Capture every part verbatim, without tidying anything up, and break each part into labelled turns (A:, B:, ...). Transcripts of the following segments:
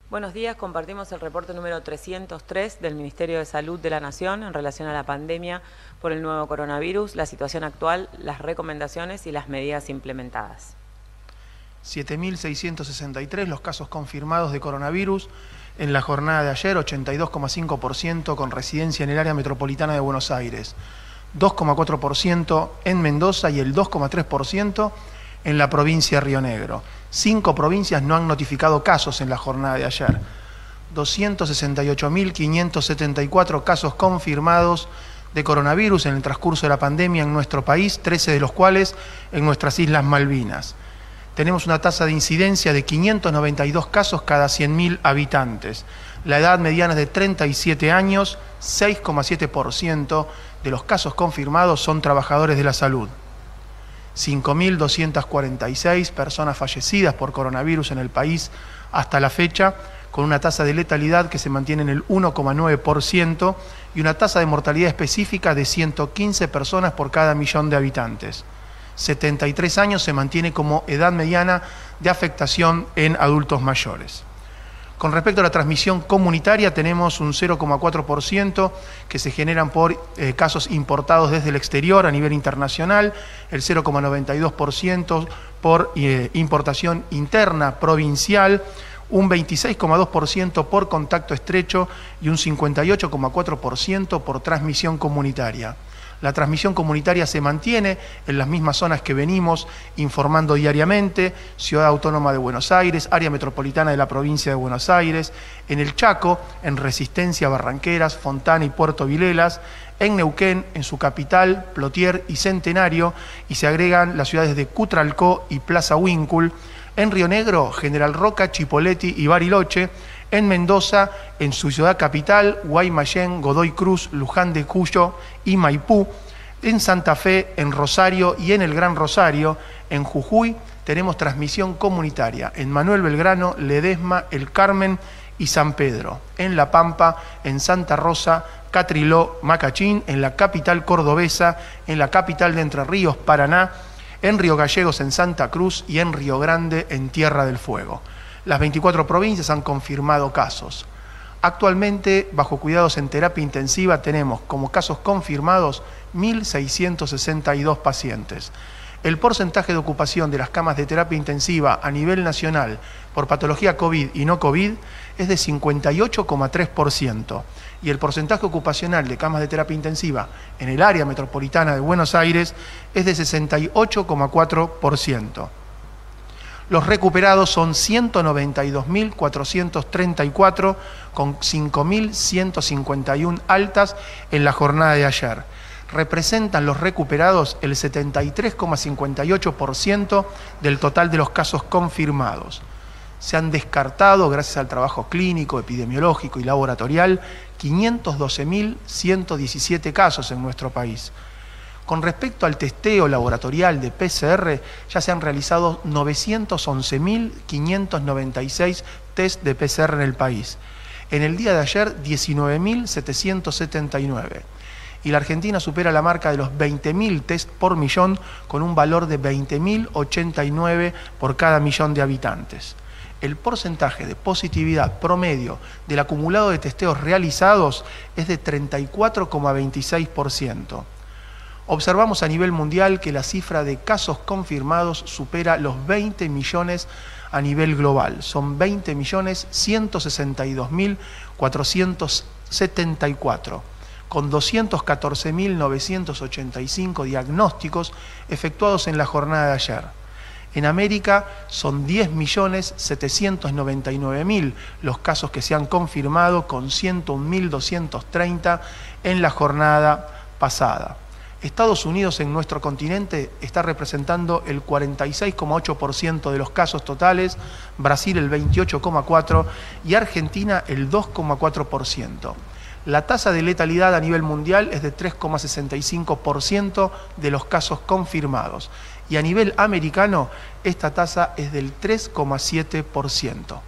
A: Buenos días, compartimos el reporte número trescientos tres del Ministerio de Salud de la Nación en relación a la pandemia por el nuevo coronavirus, la situación actual, las recomendaciones y las medidas implementadas.
B: siete mil seiscientos sesenta y tres los casos confirmados de coronavirus en la jornada de ayer, ochenta y dos coma cinco por ciento con residencia en el área metropolitana de Buenos Aires, dos coma cuatro por ciento en Mendoza y el dos coma tres por ciento en la provincia de Río Negro. Cinco provincias no han notificado casos en la jornada de ayer. doscientos sesenta y ocho mil quinientos setenta y cuatro casos confirmados de coronavirus en el transcurso de la pandemia en nuestro país, trece de los cuales en nuestras Islas Malvinas. Tenemos una tasa de incidencia de quinientos noventa y dos casos cada cien mil habitantes. La edad mediana es de treinta y siete años, seis coma siete por ciento de los casos confirmados son trabajadores de la salud. cinco mil doscientas cuarenta y seis personas fallecidas por coronavirus en el país hasta la fecha, con una tasa de letalidad que se mantiene en el uno coma nueve por ciento y una tasa de mortalidad específica de ciento quince personas por cada millón de habitantes. setenta y tres años se mantiene como edad mediana de afectación en adultos mayores. Con respecto a la transmisión comunitaria, tenemos un cero coma cuatro por ciento que se generan por eh, casos importados desde el exterior a nivel internacional, el cero coma noventa y dos por ciento por eh, importación interna provincial, un veintiséis coma dos por ciento por contacto estrecho y un cincuenta y ocho coma cuatro por ciento por transmisión comunitaria. La transmisión comunitaria se mantiene en las mismas zonas que venimos informando diariamente: Ciudad Autónoma de Buenos Aires, área metropolitana de la provincia de Buenos Aires, en el Chaco, en Resistencia, Barranqueras, Fontana y Puerto Vilelas, en Neuquén, en su capital, Plotier y Centenario, y se agregan las ciudades de Cutralcó y Plaza Huíncul, en Río Negro, General Roca, Chipoleti y Bariloche, en Mendoza, en su ciudad capital, Guaymallén, Godoy Cruz, Luján de Cuyo y Maipú, en Santa Fe, en Rosario y en el Gran Rosario, en Jujuy tenemos transmisión comunitaria, en Manuel Belgrano, Ledesma, El Carmen y San Pedro, en La Pampa, en Santa Rosa, Catriló, Macachín, en la capital cordobesa, en la capital de Entre Ríos, Paraná, en Río Gallegos, en Santa Cruz y en Río Grande, en Tierra del Fuego. Las veinticuatro provincias han confirmado casos. Actualmente, bajo cuidados en terapia intensiva, tenemos como casos confirmados mil seiscientos sesenta y dos pacientes. El porcentaje de ocupación de las camas de terapia intensiva a nivel nacional por patología COVID y no COVID es de cincuenta y ocho coma tres por ciento y el porcentaje ocupacional de camas de terapia intensiva en el área metropolitana de Buenos Aires es de sesenta y ocho coma cuatro por ciento. Los recuperados son ciento noventa y dos mil cuatrocientos treinta y cuatro, con cinco mil ciento cincuenta y uno altas en la jornada de ayer. Representan los recuperados el setenta y tres coma cincuenta y ocho por ciento del total de los casos confirmados. Se han descartado, gracias al trabajo clínico, epidemiológico y laboratorial, quinientos doce mil ciento diecisiete casos en nuestro país. Con respecto al testeo laboratorial de P C R, ya se han realizado novecientos once mil quinientos noventa y seis test de P C R en el país. En el día de ayer, diecinueve mil setecientos setenta y nueve. Y la Argentina supera la marca de los veinte mil test por millón, con un valor de veinte mil ochenta y nueve por cada millón de habitantes. El porcentaje de positividad promedio del acumulado de testeos realizados es de treinta y cuatro coma veintiséis por ciento. Observamos a nivel mundial que la cifra de casos confirmados supera los veinte millones a nivel global. Son veinte millones ciento sesenta y dos mil cuatrocientos setenta y cuatro, con doscientos catorce mil novecientos ochenta y cinco diagnósticos efectuados en la jornada de ayer. En América son diez millones setecientos noventa y nueve mil los casos que se han confirmado, con ciento un mil doscientos treinta en la jornada pasada. Estados Unidos en nuestro continente está representando el cuarenta y seis coma ocho por ciento de los casos totales, Brasil el veintiocho coma cuatro por ciento y Argentina el dos coma cuatro por ciento. La tasa de letalidad a nivel mundial es de tres coma sesenta y cinco por ciento de los casos confirmados y a nivel americano esta tasa es del tres coma siete por ciento.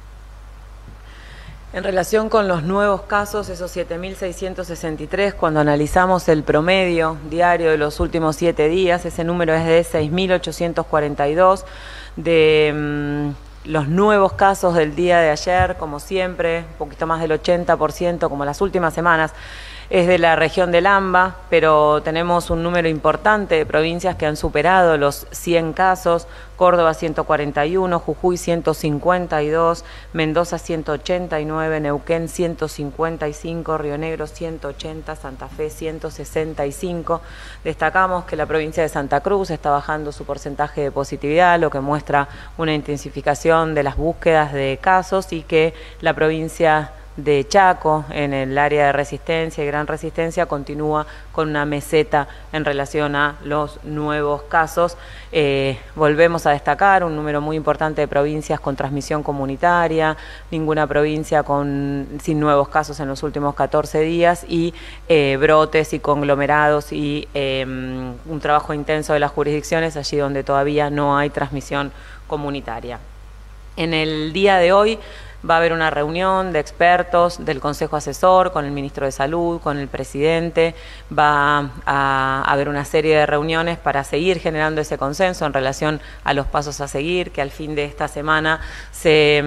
A: En relación con los nuevos casos, esos siete mil seiscientos sesenta y tres, cuando analizamos el promedio diario de los últimos siete días, ese número es de seis mil ochocientos cuarenta y dos, de... los nuevos casos del día de ayer, como siempre, un poquito más del ochenta por ciento, como las últimas semanas, es de la región del AMBA, pero tenemos un número importante de provincias que han superado los cien casos: Córdoba ciento cuarenta y uno, Jujuy ciento cincuenta y dos, Mendoza ciento ochenta y nueve, Neuquén ciento cincuenta y cinco, Río Negro ciento ochenta, Santa Fe ciento sesenta y cinco. Destacamos que la provincia de Santa Cruz está bajando su porcentaje de positividad, lo que muestra una intensificación de las búsquedas de casos, y que la provincia de Chaco, en el área de Resistencia y Gran Resistencia, continúa con una meseta en relación a los nuevos casos. Eh, volvemos a destacar un número muy importante de provincias con transmisión comunitaria, ninguna provincia con, sin nuevos casos en los últimos catorce días, y eh, brotes y conglomerados y eh, un trabajo intenso de las jurisdicciones allí donde todavía no hay transmisión comunitaria. En el día de hoy va a haber una reunión de expertos del Consejo Asesor con el Ministro de Salud, con el Presidente. Va a haber una serie de reuniones para seguir generando ese consenso en relación a los pasos a seguir, que al fin de esta semana se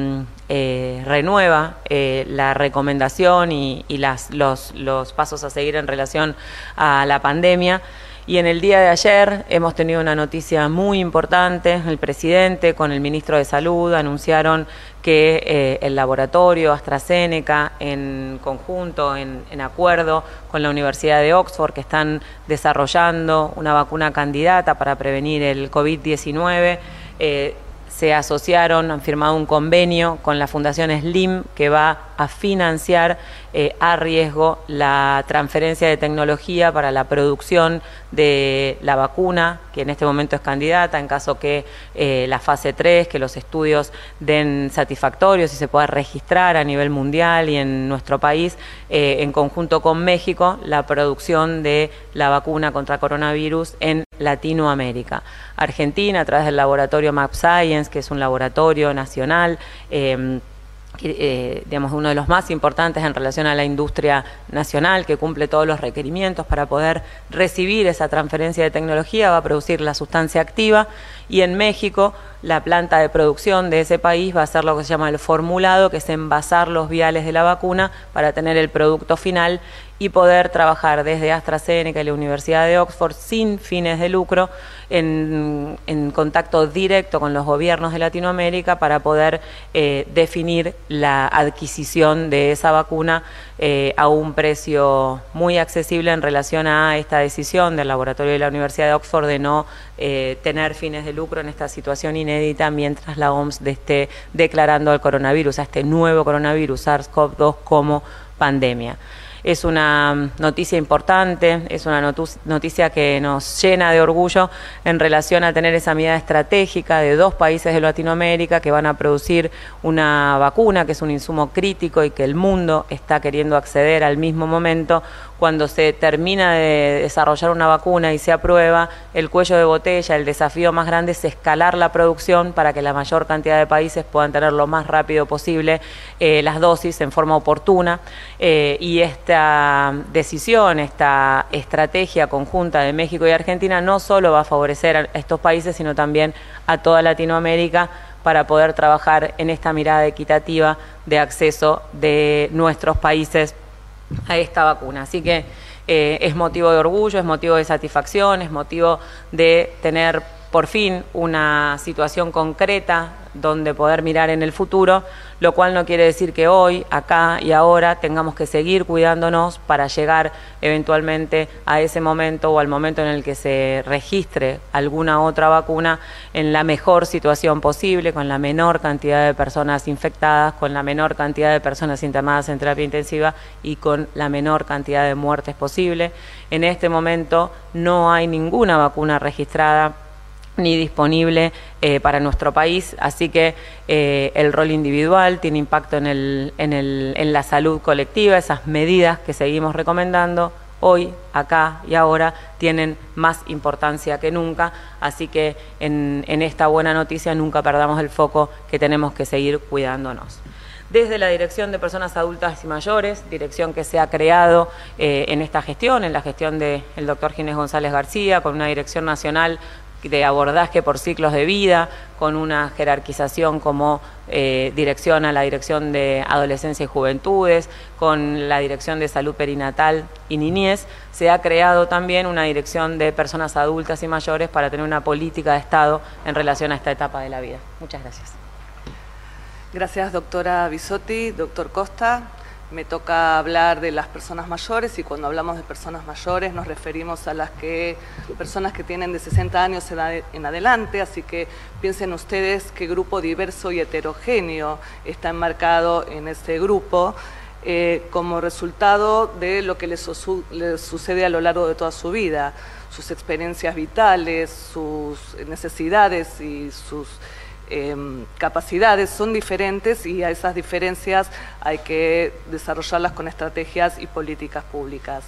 A: eh, renueva eh, la recomendación y, y las, los, los pasos a seguir en relación a la pandemia. Y en el día de ayer hemos tenido una noticia muy importante. El presidente con el ministro de Salud anunciaron que eh, el laboratorio AstraZeneca, en conjunto, en, en acuerdo con la Universidad de Oxford, que están desarrollando una vacuna candidata para prevenir el COVID diecinueve, eh, se asociaron, han firmado un convenio con la Fundación Slim, que va a financiar eh, a riesgo la transferencia de tecnología para la producción de la vacuna, que en este momento es candidata, en caso que eh, la fase tres, que los estudios den satisfactorios y se pueda registrar a nivel mundial y en nuestro país, eh, en conjunto con México, la producción de la vacuna contra coronavirus en Latinoamérica. Argentina, a través del laboratorio mAbxience, que es un laboratorio nacional, eh, Eh, digamos, uno de los más importantes en relación a la industria nacional, que cumple todos los requerimientos para poder recibir esa transferencia de tecnología, va a producir la sustancia activa, y en México la planta de producción de ese país va a hacer lo que se llama el formulado, que es envasar los viales de la vacuna para tener el producto final y poder trabajar desde AstraZeneca y la Universidad de Oxford sin fines de lucro, en, en contacto directo con los gobiernos de Latinoamérica para poder eh, definir la adquisición de esa vacuna eh, a un precio muy accesible en relación a esta decisión del laboratorio de la Universidad de Oxford de no eh, tener fines de lucro en esta situación inédita mientras la O M S esté declarando al coronavirus, a este nuevo coronavirus SARS CoV dos, como pandemia. Es una noticia importante, es una noticia que nos llena de orgullo en relación a tener esa mirada estratégica de dos países de Latinoamérica que van a producir una vacuna, que es un insumo crítico y que el mundo está queriendo acceder al mismo momento. Cuando se termina de desarrollar una vacuna y se aprueba, el cuello de botella, el desafío más grande es escalar la producción para que la mayor cantidad de países puedan tener lo más rápido posible eh, las dosis en forma oportuna, eh, y esta decisión, esta estrategia conjunta de México y Argentina no solo va a favorecer a estos países, sino también a toda Latinoamérica, para poder trabajar en esta mirada equitativa de acceso de nuestros países a esta vacuna. Así que eh, es motivo de orgullo, es motivo de satisfacción, es motivo de tener por fin una situación concreta donde poder mirar en el futuro, lo cual no quiere decir que hoy, acá y ahora tengamos que seguir cuidándonos para llegar eventualmente a ese momento o al momento en el que se registre alguna otra vacuna en la mejor situación posible, con la menor cantidad de personas infectadas, con la menor cantidad de personas internadas en terapia intensiva y con la menor cantidad de muertes posible. En este momento no hay ninguna vacuna registrada ni disponible eh, para nuestro país, así que eh, el rol individual tiene impacto en, el, en, el, en la salud colectiva. Esas medidas que seguimos recomendando hoy, acá y ahora tienen más importancia que nunca, así que en, en esta buena noticia nunca perdamos el foco que tenemos que seguir cuidándonos. Desde la Dirección de Personas Adultas y Mayores, dirección que se ha creado eh, en esta gestión, en la gestión del doctor Ginés González García, con una dirección nacional de abordaje por ciclos de vida, con una jerarquización como eh, dirección a la Dirección de Adolescencia y Juventudes, con la Dirección de Salud Perinatal y Niñez. Se ha creado también una Dirección de Personas Adultas y Mayores para tener una política de Estado en relación a esta etapa de la vida. Muchas gracias.
C: Gracias, doctora Bisotti. Doctor Costa, me toca hablar de las personas mayores, y cuando hablamos de personas mayores nos referimos a las que, personas que tienen de sesenta años en adelante, así que piensen ustedes qué grupo diverso y heterogéneo está enmarcado en este grupo, eh, como resultado de lo que les, su les sucede a lo largo de toda su vida, sus experiencias vitales, sus necesidades y sus Eh, capacidades son diferentes, y a esas diferencias hay que desarrollarlas con estrategias y políticas públicas.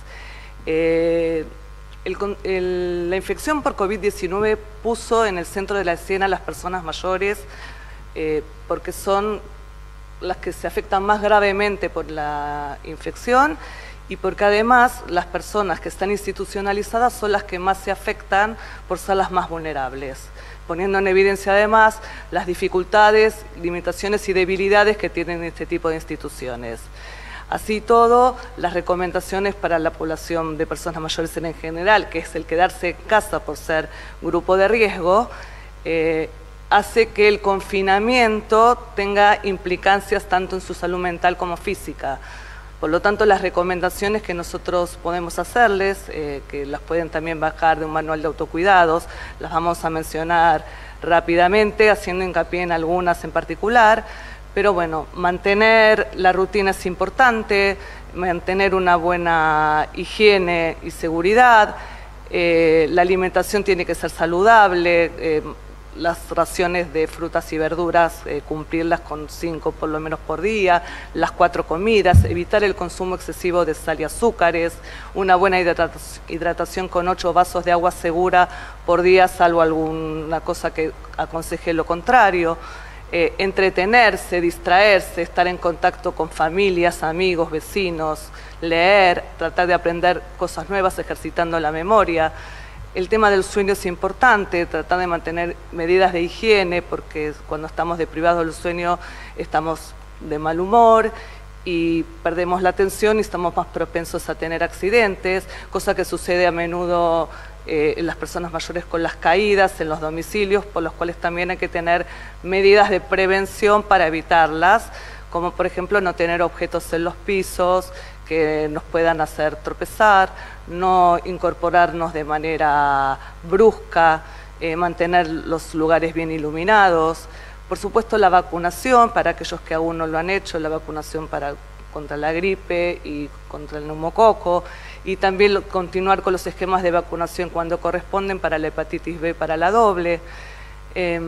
C: Eh, el, el, la infección por COVID diecinueve puso en el centro de la escena a las personas mayores, eh, porque son las que se afectan más gravemente por la infección, y porque además las personas que están institucionalizadas son las que más se afectan por ser las más vulnerables, poniendo en evidencia además las dificultades, limitaciones y debilidades que tienen este tipo de instituciones. Así todo, las recomendaciones para la población de personas mayores en general, que es el quedarse en casa por ser grupo de riesgo, eh, hace que el confinamiento tenga implicancias tanto en su salud mental como física. Por lo tanto, las recomendaciones que nosotros podemos hacerles, eh, que las pueden también bajar de un manual de autocuidados, las vamos a mencionar rápidamente, haciendo hincapié en algunas en particular, pero bueno, mantener la rutina es importante, mantener una buena higiene y seguridad, eh, la alimentación tiene que ser saludable, eh, las raciones de frutas y verduras, eh, cumplirlas con cinco por lo menos por día, las cuatro comidas, evitar el consumo excesivo de sal y azúcares, una buena hidratación con ocho vasos de agua segura por día, salvo alguna cosa que aconseje lo contrario, eh, entretenerse, distraerse, estar en contacto con familias, amigos, vecinos, leer, tratar de aprender cosas nuevas ejercitando la memoria. El tema del sueño es importante, tratar de mantener medidas de higiene, porque cuando estamos deprivados del sueño estamos de mal humor y perdemos la atención y estamos más propensos a tener accidentes, cosa que sucede a menudo eh, en las personas mayores con las caídas en los domicilios, por los cuales también hay que tener medidas de prevención para evitarlas, como por ejemplo no tener objetos en los pisos que nos puedan hacer tropezar, no incorporarnos de manera brusca, eh, mantener los lugares bien iluminados. Por supuesto, la vacunación, para aquellos que aún no lo han hecho, la vacunación para, contra la gripe y contra el neumococo, y también continuar con los esquemas de vacunación cuando corresponden para la hepatitis B, para la doble. Eh,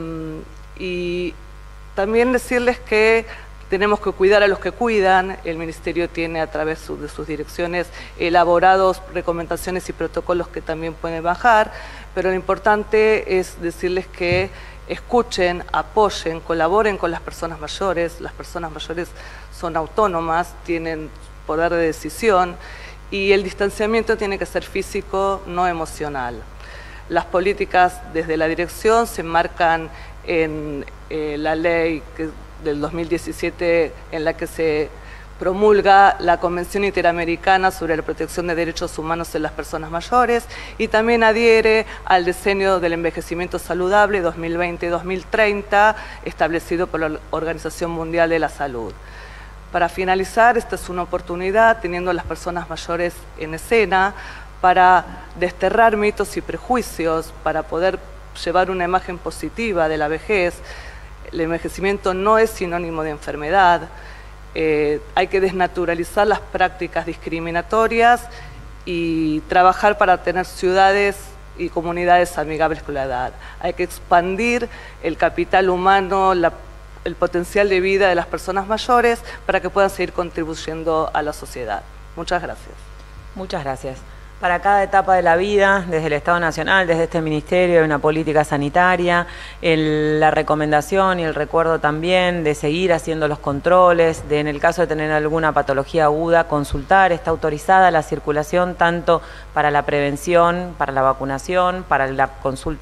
C: y también decirles que tenemos que cuidar a los que cuidan. El Ministerio tiene a través de sus direcciones elaborados recomendaciones y protocolos que también pueden bajar, pero lo importante es decirles que escuchen, apoyen, colaboren con las personas mayores. Las personas mayores son autónomas, tienen poder de decisión, y el distanciamiento tiene que ser físico, no emocional. Las políticas desde la dirección se enmarcan en eh, la ley que del dos mil diecisiete, en la que se promulga la Convención Interamericana sobre la Protección de Derechos Humanos en las Personas Mayores, y también adhiere al Diseño del Envejecimiento Saludable dos mil veinte dos mil treinta, establecido por la Organización Mundial de la Salud. Para finalizar, esta es una oportunidad, teniendo a las personas mayores en escena, para desterrar mitos y prejuicios, para poder llevar una imagen positiva de la vejez. El envejecimiento no es sinónimo de enfermedad, eh, hay que desnaturalizar las prácticas discriminatorias y trabajar para tener ciudades y comunidades amigables con la edad. Hay que expandir el capital humano, la, el potencial de vida de las personas mayores para que puedan seguir contribuyendo a la sociedad. Muchas gracias.
A: Muchas gracias. Para cada etapa de la vida, desde el Estado Nacional, desde este Ministerio, hay una política sanitaria, el, la recomendación y el recuerdo también de seguir haciendo los controles, de en el caso de tener alguna patología aguda, consultar. Está autorizada la circulación tanto para la prevención, para la vacunación, para la consulta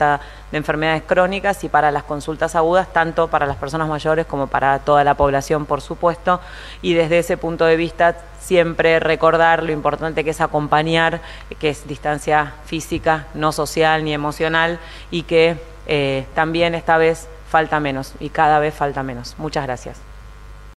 A: de enfermedades crónicas y para las consultas agudas, tanto para las personas mayores como para toda la población, por supuesto, y desde ese punto de vista siempre recordar lo importante que es acompañar, que es distancia física, no social ni emocional, y que eh, también esta vez falta menos y cada vez falta menos. Muchas gracias.